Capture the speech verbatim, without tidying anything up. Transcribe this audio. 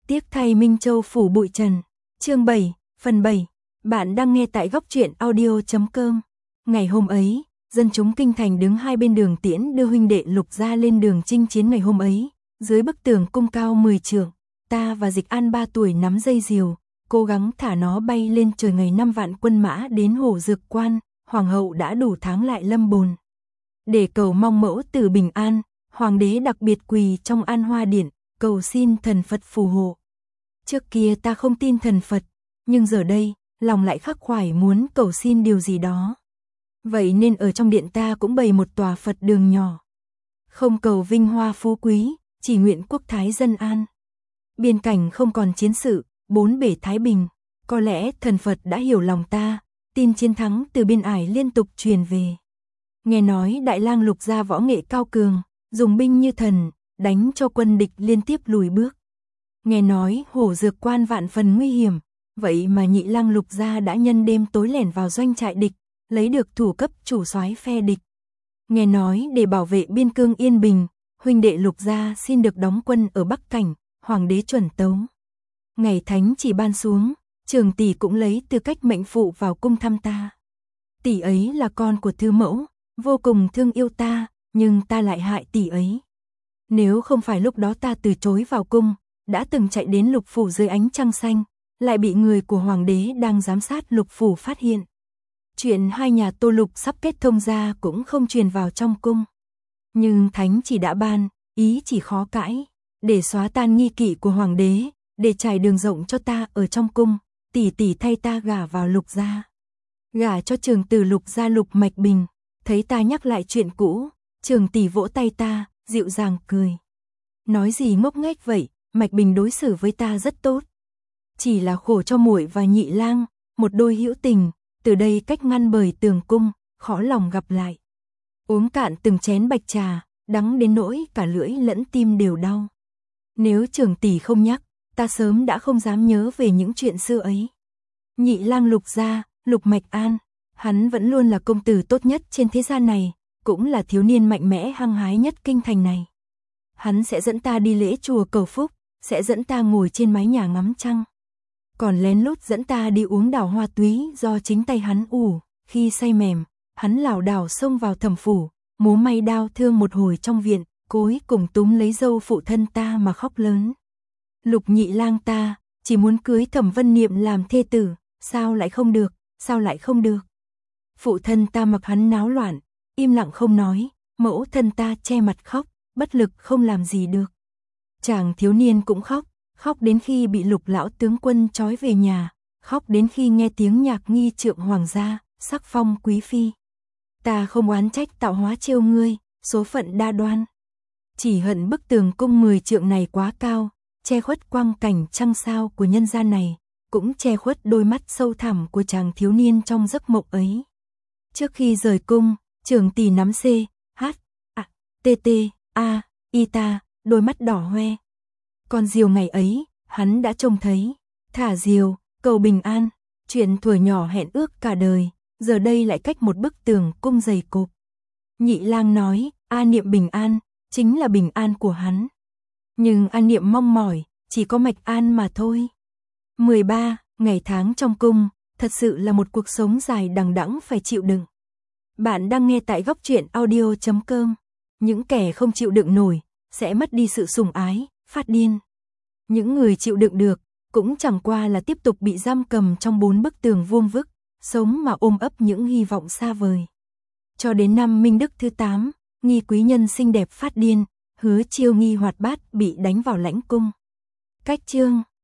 Tiếc thay Minh Châu phủ bụi trần. Chương bảy, phần bảy. Bạn đang nghe tại góc truyện audio chấm com. Ngày hôm ấy, dân chúng kinh thành đứng hai bên đường tiễn đưa huynh đệ Lục gia lên đường chinh chiến ngày hôm ấy. Dưới bức tường cung cao mười trượng, ta và Dịch An ba tuổi nắm dây diều, cố gắng thả nó bay lên trời. Ngày năm vạn quân mã đến Hồ Dược Quan, hoàng hậu đã đủ tháng lại lâm bồn. Để cầu mong mẫu tử bình an, hoàng đế đặc biệt quỳ trong An Hoa Điện, cầu xin thần Phật phù hộ. Trước kia ta không tin thần Phật, nhưng giờ đây, lòng lại khắc khoải muốn cầu xin điều gì đó. Vậy nên ở trong điện ta cũng bày một tòa Phật đường nhỏ. Không cầu vinh hoa phú quý, chỉ nguyện quốc thái dân an. Biên cảnh không còn chiến sự, bốn bể thái bình. Có lẽ thần Phật đã hiểu lòng ta, tin chiến thắng từ biên ải liên tục truyền về. Nghe nói Đại Lang Lục gia võ nghệ cao cường, dùng binh như thần, đánh cho quân địch liên tiếp lùi bước. Nghe nói Hổ Dược Quan vạn phần nguy hiểm, vậy mà Nhị Lang Lục gia đã nhân đêm tối lẻn vào doanh trại địch, lấy được thủ cấp chủ soái phe địch. Nghe nói để bảo vệ biên cương yên bình, huynh đệ Lục gia xin được đóng quân ở Bắc Cảnh, hoàng đế chuẩn tấu. Ngày thánh chỉ ban xuống, Trường tỷ cũng lấy tư cách mệnh phụ vào cung thăm ta. Tỷ ấy là con của Thư mẫu, vô cùng thương yêu ta, nhưng ta lại hại tỷ ấy. Nếu không phải lúc đó ta từ chối vào cung, đã từng chạy đến Lục phủ dưới ánh trăng xanh, lại bị người của hoàng đế đang giám sát Lục phủ phát hiện. Chuyện hai nhà Tô Lục sắp kết thông ra cũng không truyền vào trong cung. Nhưng thánh chỉ đã ban, ý chỉ khó cãi, để xóa tan nghi kỵ của hoàng đế, để trải đường rộng cho ta ở trong cung, tỷ tỷ thay ta gả vào Lục gia. Gả cho trường tử Lục gia Lục Mạch Bình, thấy ta nhắc lại chuyện cũ, trường tỷ vỗ tay ta, dịu dàng cười. Nói gì ngốc nghếch vậy, Mạch Bình đối xử với ta rất tốt. Chỉ là khổ cho muội và Nhị Lang, một đôi hữu tình, từ đây cách ngăn bởi tường cung, khó lòng gặp lại. Uống cạn từng chén bạch trà, đắng đến nỗi cả lưỡi lẫn tim đều đau. Nếu trường tỷ không nhắc, ta sớm đã không dám nhớ về những chuyện xưa ấy. Nhị Lang Lục gia, Lục Mạch An, hắn vẫn luôn là công tử tốt nhất trên thế gian này, cũng là thiếu niên mạnh mẽ hăng hái nhất kinh thành này. Hắn sẽ dẫn ta đi lễ chùa cầu phúc, sẽ dẫn ta ngồi trên mái nhà ngắm trăng. Còn lén lút dẫn ta đi uống đào hoa túy do chính tay hắn ủ, khi say mềm, hắn lảo đảo xông vào thẩm phủ, múa may đao thương một hồi trong viện, cuối cùng túm lấy dâu phụ thân ta mà khóc lớn. Lục Nhị Lang ta, chỉ muốn cưới Thẩm Vân Niệm làm thê tử, sao lại không được, sao lại không được. Phụ thân ta mặc hắn náo loạn, im lặng không nói, mẫu thân ta che mặt khóc, bất lực không làm gì được. Chàng thiếu niên cũng khóc, khóc đến khi bị Lục lão tướng quân trói về nhà, khóc đến khi nghe tiếng nhạc nghi trượng hoàng gia, sắc phong quý phi. Ta không oán trách tạo hóa trêu ngươi, số phận đa đoan. Chỉ hận bức tường cung mười trượng này quá cao, che khuất quang cảnh trăng sao của nhân gian này, cũng che khuất đôi mắt sâu thẳm của chàng thiếu niên trong giấc mộng ấy. Trước khi rời cung, Trường tỷ nắm C, H, A, T T, A, Y ta, đôi mắt đỏ hoe. Con diều ngày ấy, hắn đã trông thấy. Thả diều, cầu bình an, chuyện thuở nhỏ hẹn ước cả đời, giờ đây lại cách một bức tường cung dày cộp. Nhị Lang nói, A Niệm bình an, chính là bình an của hắn. Nhưng A Niệm mong mỏi, chỉ có Mạch An mà thôi. mười ba, ngày tháng trong cung, thật sự là một cuộc sống dài đằng đẵng phải chịu đựng. Bạn đang nghe tại góc truyện audio chấm com. Những kẻ không chịu đựng nổi, sẽ mất đi sự sủng ái, phát điên. Những người chịu đựng được, cũng chẳng qua là tiếp tục bị giam cầm trong bốn bức tường vuông vức, sống mà ôm ấp những hy vọng xa vời. Cho đến năm Minh Đức thứ tám, Nghi quý nhân xinh đẹp phát điên, Hứa Chiêu Nghi hoạt bát bị đánh vào lãnh cung. Cách chương